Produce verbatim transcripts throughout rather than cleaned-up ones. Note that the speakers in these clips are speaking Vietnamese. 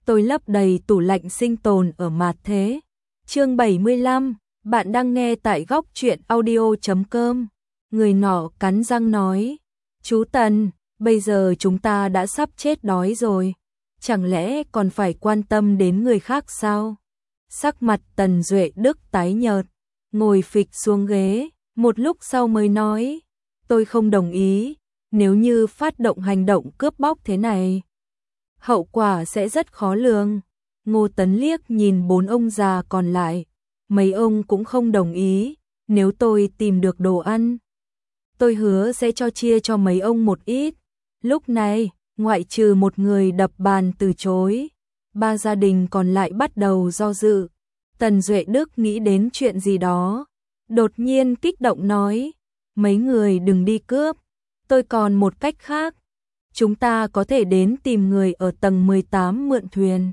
tôi lấp đầy tủ lạnh sinh tồn ở Mạt Thế. Chương bảy mươi lăm, bạn đang nghe tại góc truyện audio chấm com. Người nọ cắn răng nói, chú Tần, bây giờ chúng ta đã sắp chết đói rồi, chẳng lẽ còn phải quan tâm đến người khác sao? Sắc mặt Tần Duệ Đức tái nhợt, ngồi phịch xuống ghế, một lúc sau mới nói, tôi không đồng ý, nếu như phát động hành động cướp bóc thế này, hậu quả sẽ rất khó lường. Ngô Tấn liếc nhìn bốn ông già còn lại, mấy ông cũng không đồng ý, nếu tôi tìm được đồ ăn, tôi hứa sẽ cho chia cho mấy ông một ít. Lúc này, ngoại trừ một người đập bàn từ chối, ba gia đình còn lại bắt đầu do dự. Tần Duệ Đức nghĩ đến chuyện gì đó, đột nhiên kích động nói, mấy người đừng đi cướp, tôi còn một cách khác, chúng ta có thể đến tìm người ở tầng mười tám mượn thuyền.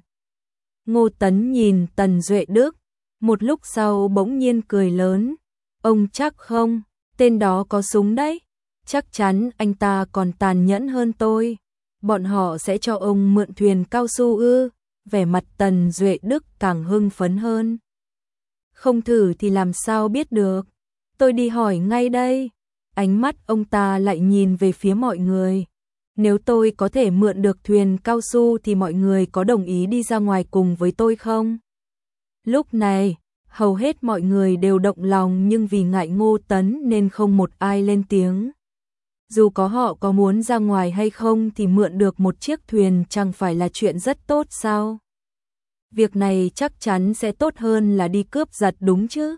Ngô Tấn nhìn Tần Duệ Đức, một lúc sau bỗng nhiên cười lớn, ông chắc không, tên đó có súng đấy, chắc chắn anh ta còn tàn nhẫn hơn tôi, bọn họ sẽ cho ông mượn thuyền cao su ư? Vẻ mặt Tần Duệ Đức càng hưng phấn hơn. Không thử thì làm sao biết được, tôi đi hỏi ngay đây. Ánh mắt ông ta lại nhìn về phía mọi người. Nếu tôi có thể mượn được thuyền cao su thì mọi người có đồng ý đi ra ngoài cùng với tôi không? Lúc này, hầu hết mọi người đều động lòng nhưng vì ngại Ngô Tấn nên không một ai lên tiếng. Dù có họ có muốn ra ngoài hay không thì mượn được một chiếc thuyền chẳng phải là chuyện rất tốt sao? Việc này chắc chắn sẽ tốt hơn là đi cướp giật đúng chứ?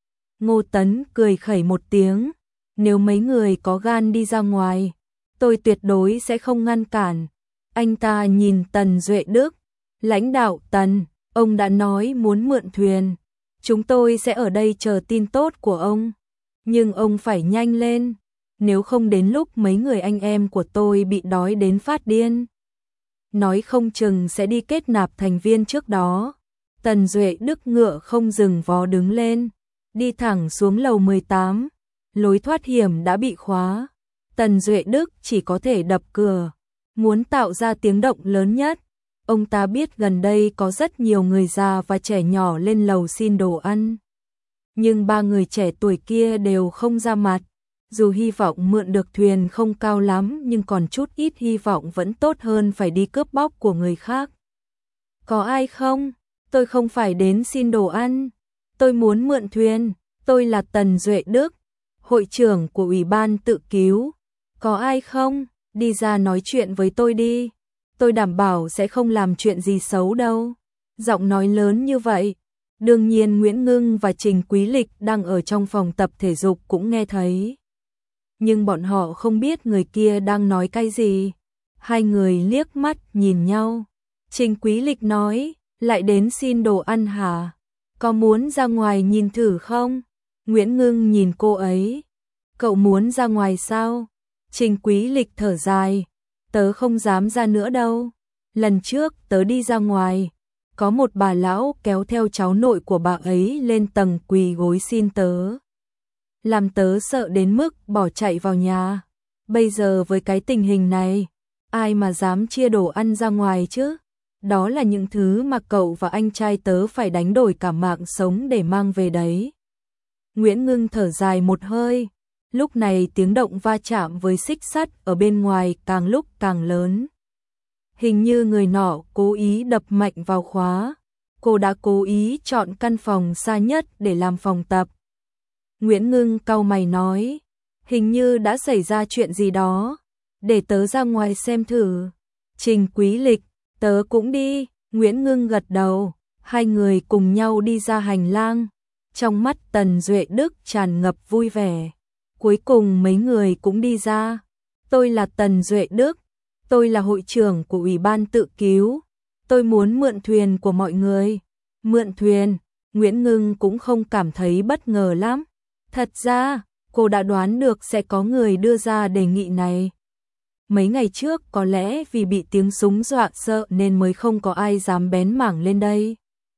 Ngô Tấn cười khẩy một tiếng, nếu mấy người có gan đi ra ngoài, tôi tuyệt đối sẽ không ngăn cản. Anh ta nhìn Tần Duệ Đức, lãnh đạo Tần, ông đã nói muốn mượn thuyền, chúng tôi sẽ ở đây chờ tin tốt của ông, nhưng ông phải nhanh lên, nếu không đến lúc mấy người anh em của tôi bị đói đến phát điên, nói không chừng sẽ đi kết nạp thành viên trước đó. Tần Duệ Đức ngựa không dừng vó đứng lên, đi thẳng xuống lầu mười tám, lối thoát hiểm đã bị khóa. Tần Duệ Đức chỉ có thể đập cửa, muốn tạo ra tiếng động lớn nhất. Ông ta biết gần đây có rất nhiều người già và trẻ nhỏ lên lầu xin đồ ăn, nhưng ba người trẻ tuổi kia đều không ra mặt. Dù hy vọng mượn được thuyền không cao lắm nhưng còn chút ít hy vọng vẫn tốt hơn phải đi cướp bóc của người khác. Có ai không? Tôi không phải đến xin đồ ăn, tôi muốn mượn thuyền, tôi là Tần Duệ Đức, hội trưởng của Ủy ban tự cứu. Có ai không? Đi ra nói chuyện với tôi đi, tôi đảm bảo sẽ không làm chuyện gì xấu đâu. Giọng nói lớn như vậy, đương nhiên Nguyễn Ngưng và Trình Quý Lịch đang ở trong phòng tập thể dục cũng nghe thấy. Nhưng bọn họ không biết người kia đang nói cái gì. Hai người liếc mắt nhìn nhau. Trình Quý Lịch nói, lại đến xin đồ ăn hả? Có muốn ra ngoài nhìn thử không? Nguyễn Ngưng nhìn cô ấy. Cậu muốn ra ngoài sao? Trình Quý Lịch thở dài, tớ không dám ra nữa đâu. Lần trước tớ đi ra ngoài, có một bà lão kéo theo cháu nội của bà ấy lên tầng quỳ gối xin tớ, làm tớ sợ đến mức bỏ chạy vào nhà. Bây giờ với cái tình hình này, ai mà dám chia đồ ăn ra ngoài chứ? Đó là những thứ mà cậu và anh trai tớ phải đánh đổi cả mạng sống để mang về đấy. Nguyễn Ngưng thở dài một hơi. Lúc này tiếng động va chạm với xích sắt ở bên ngoài càng lúc càng lớn. Hình như người nọ cố ý đập mạnh vào khóa. Cô đã cố ý chọn căn phòng xa nhất để làm phòng tập. Nguyễn Ngưng cau mày nói, hình như đã xảy ra chuyện gì đó, để tớ ra ngoài xem thử. Trình Quý Lịch, tớ cũng đi. Nguyễn Ngưng gật đầu, hai người cùng nhau đi ra hành lang. Trong mắt Tần Duệ Đức tràn ngập vui vẻ. Cuối cùng mấy người cũng đi ra. Tôi là Tần Duệ Đức, tôi là hội trưởng của Ủy ban tự cứu. Tôi muốn mượn thuyền của mọi người. Mượn thuyền, Nguyễn Ngưng cũng không cảm thấy bất ngờ lắm. Thật ra, cô đã đoán được sẽ có người đưa ra đề nghị này. Mấy ngày trước có lẽ vì bị tiếng súng dọa sợ nên mới không có ai dám bén mảng lên đây.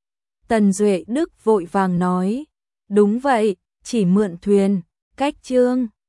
Tần Duệ Đức vội vàng nói, đúng vậy, chỉ mượn thuyền, cách chương.